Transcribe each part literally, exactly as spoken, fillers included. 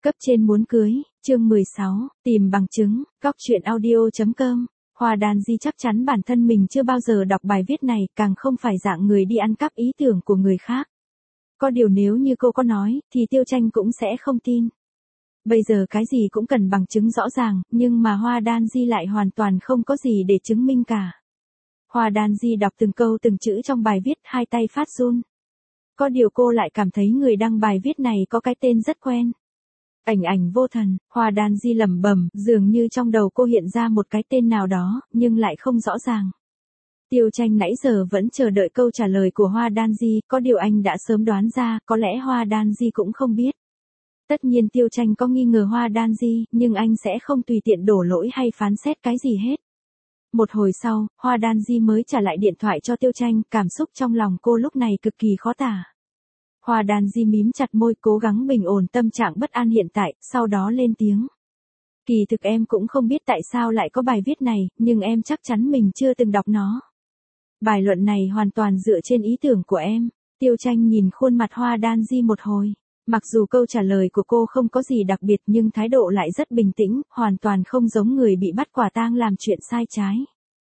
Cấp trên muốn cưới, chương mười sáu, tìm bằng chứng, góc truyện audio.com. Hoa Đan Di chắc chắn bản thân mình chưa bao giờ đọc bài viết này, càng không phải dạng người đi ăn cắp ý tưởng của người khác. Có điều nếu như cô có nói, thì Tiêu Tranh cũng sẽ không tin. Bây giờ cái gì cũng cần bằng chứng rõ ràng, nhưng mà Hoa Đan Di lại hoàn toàn không có gì để chứng minh cả. Hoa Đan Di đọc từng câu từng chữ trong bài viết, hai tay phát run. Có điều cô lại cảm thấy người đăng bài viết này có cái tên rất quen. Ảnh ảnh vô thần, Hoa Đan Di lẩm bẩm, dường như trong đầu cô hiện ra một cái tên nào đó, nhưng lại không rõ ràng. Tiêu Tranh nãy giờ vẫn chờ đợi câu trả lời của Hoa Đan Di, có điều anh đã sớm đoán ra, có lẽ Hoa Đan Di cũng không biết. Tất nhiên Tiêu Tranh có nghi ngờ Hoa Đan Di, nhưng anh sẽ không tùy tiện đổ lỗi hay phán xét cái gì hết. Một hồi sau, Hoa Đan Di mới trả lại điện thoại cho Tiêu Tranh, cảm xúc trong lòng cô lúc này cực kỳ khó tả. Hoa Đan Di mím chặt môi, cố gắng bình ổn tâm trạng bất an hiện tại, sau đó lên tiếng. Kỳ thực em cũng không biết tại sao lại có bài viết này, nhưng em chắc chắn mình chưa từng đọc nó. Bài luận này hoàn toàn dựa trên ý tưởng của em. Tiêu Tranh nhìn khuôn mặt Hoa Đan Di một hồi. Mặc dù câu trả lời của cô không có gì đặc biệt nhưng thái độ lại rất bình tĩnh, hoàn toàn không giống người bị bắt quả tang làm chuyện sai trái.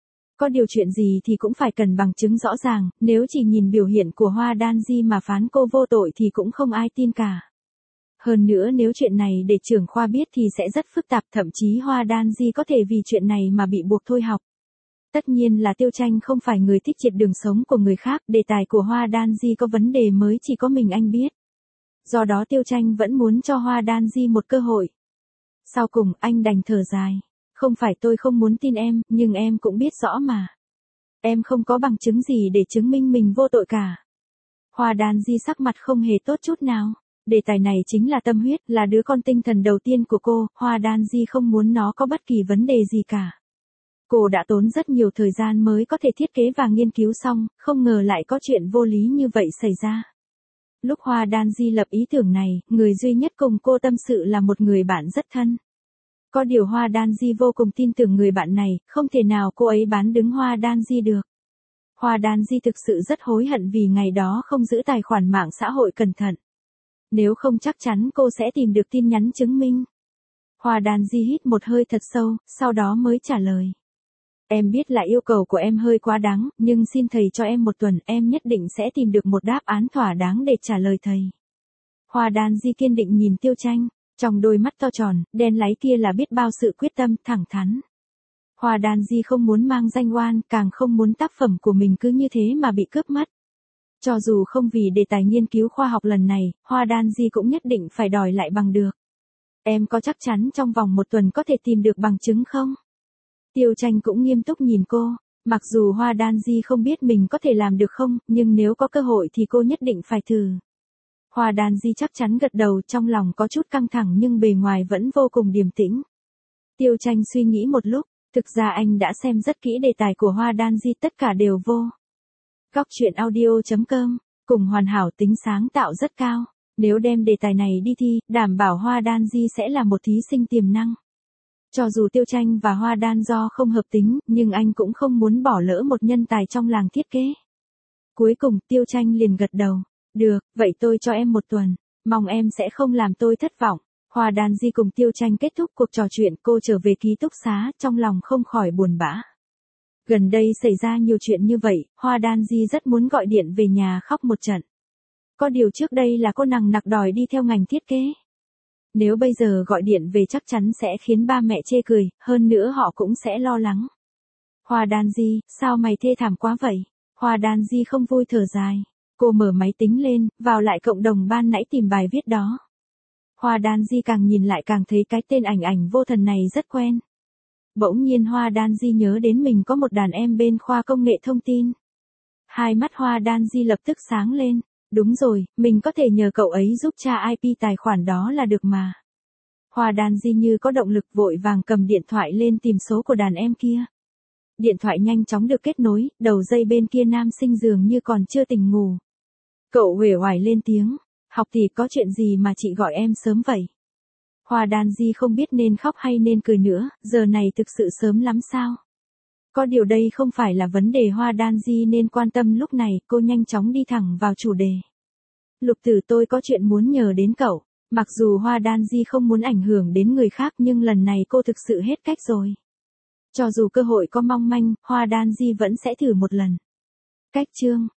Có điều chuyện gì thì cũng phải cần bằng chứng rõ ràng, nếu chỉ nhìn biểu hiện của Hoa Đan Di mà phán cô vô tội thì cũng không ai tin cả. Hơn nữa nếu chuyện này để trưởng khoa biết thì sẽ rất phức tạp, thậm chí Hoa Đan Di có thể vì chuyện này mà bị buộc thôi học. Tất nhiên là Tiêu Tranh không phải người thích triệt đường sống của người khác, đề tài của Hoa Đan Di có vấn đề mới chỉ có mình anh biết. Do đó Tiêu Tranh vẫn muốn cho Hoa Đan Di một cơ hội. Sau cùng anh đành thở dài. Không phải tôi không muốn tin em, nhưng em cũng biết rõ mà. Em không có bằng chứng gì để chứng minh mình vô tội cả. Hoa Đan Di sắc mặt không hề tốt chút nào. Đề tài này chính là tâm huyết, là đứa con tinh thần đầu tiên của cô, Hoa Đan Di không muốn nó có bất kỳ vấn đề gì cả. Cô đã tốn rất nhiều thời gian mới có thể thiết kế và nghiên cứu xong, không ngờ lại có chuyện vô lý như vậy xảy ra. Lúc Hoa Đan Di lập ý tưởng này, người duy nhất cùng cô tâm sự là một người bạn rất thân. Có điều Hoa Đan Di vô cùng tin tưởng người bạn này, không thể nào cô ấy bán đứng Hoa Đan Di được. Hoa Đan Di thực sự rất hối hận vì ngày đó không giữ tài khoản mạng xã hội cẩn thận. Nếu không chắc chắn cô sẽ tìm được tin nhắn chứng minh. Hoa Đan Di hít một hơi thật sâu, sau đó mới trả lời. Em biết là yêu cầu của em hơi quá đáng, nhưng xin thầy cho em một tuần, em nhất định sẽ tìm được một đáp án thỏa đáng để trả lời thầy. Hoa Đan Di kiên định nhìn Tiêu Tranh. Trong đôi mắt to tròn, đen láy kia là biết bao sự quyết tâm, thẳng thắn. Hoa Đan Di không muốn mang danh oan, càng không muốn tác phẩm của mình cứ như thế mà bị cướp mất. Cho dù không vì đề tài nghiên cứu khoa học lần này, Hoa Đan Di cũng nhất định phải đòi lại bằng được. Em có chắc chắn trong vòng một tuần có thể tìm được bằng chứng không? Tiêu Tranh cũng nghiêm túc nhìn cô. Mặc dù Hoa Đan Di không biết mình có thể làm được không, nhưng nếu có cơ hội thì cô nhất định phải thử. Hoa Đan Di chắc chắn gật đầu, trong lòng có chút căng thẳng nhưng bề ngoài vẫn vô cùng điềm tĩnh. Tiêu Tranh suy nghĩ một lúc, thực ra anh đã xem rất kỹ đề tài của Hoa Đan Di, tất cả đều vô. Góc truyện audio.com, cùng hoàn hảo, tính sáng tạo rất cao. Nếu đem đề tài này đi thi, đảm bảo Hoa Đan Di sẽ là một thí sinh tiềm năng. Cho dù Tiêu Tranh và Hoa Đan do không hợp tính, nhưng anh cũng không muốn bỏ lỡ một nhân tài trong làng thiết kế. Cuối cùng Tiêu Tranh liền gật đầu. Được, vậy tôi cho em một tuần, mong em sẽ không làm tôi thất vọng. Hoa Đan Di cùng Tiêu Tranh kết thúc cuộc trò chuyện, cô trở về ký túc xá, trong lòng không khỏi buồn bã. Gần đây xảy ra nhiều chuyện như vậy, Hoa Đan Di rất muốn gọi điện về nhà khóc một trận. Có điều trước đây là cô nằng nặc đòi đi theo ngành thiết kế. Nếu bây giờ gọi điện về chắc chắn sẽ khiến ba mẹ chê cười, hơn nữa họ cũng sẽ lo lắng. Hoa Đan Di, sao mày thê thảm quá vậy? Hoa Đan Di không vui thở dài. Cô mở máy tính lên, vào lại cộng đồng ban nãy tìm bài viết đó. Hoa Đan Di càng nhìn lại càng thấy cái tên ảnh ảnh vô thần này rất quen. Bỗng nhiên Hoa Đan Di nhớ đến mình có một đàn em bên khoa công nghệ thông tin. Hai mắt Hoa Đan Di lập tức sáng lên. Đúng rồi, mình có thể nhờ cậu ấy giúp tra i pê tài khoản đó là được mà. Hoa Đan Di như có động lực vội vàng cầm điện thoại lên tìm số của đàn em kia. Điện thoại nhanh chóng được kết nối, đầu dây bên kia nam sinh dường như còn chưa tỉnh ngủ. Cậu uể oải lên tiếng, học thì có chuyện gì mà chị gọi em sớm vậy? Hoa Đan Di không biết nên khóc hay nên cười nữa, giờ này thực sự sớm lắm sao? Có điều đây không phải là vấn đề Hoa Đan Di nên quan tâm lúc này, cô nhanh chóng đi thẳng vào chủ đề. Lục Tử, tôi có chuyện muốn nhờ đến cậu. Mặc dù Hoa Đan Di không muốn ảnh hưởng đến người khác nhưng lần này cô thực sự hết cách rồi. Cho dù cơ hội có mong manh, Hoa Đan Di vẫn sẽ thử một lần. Cách chương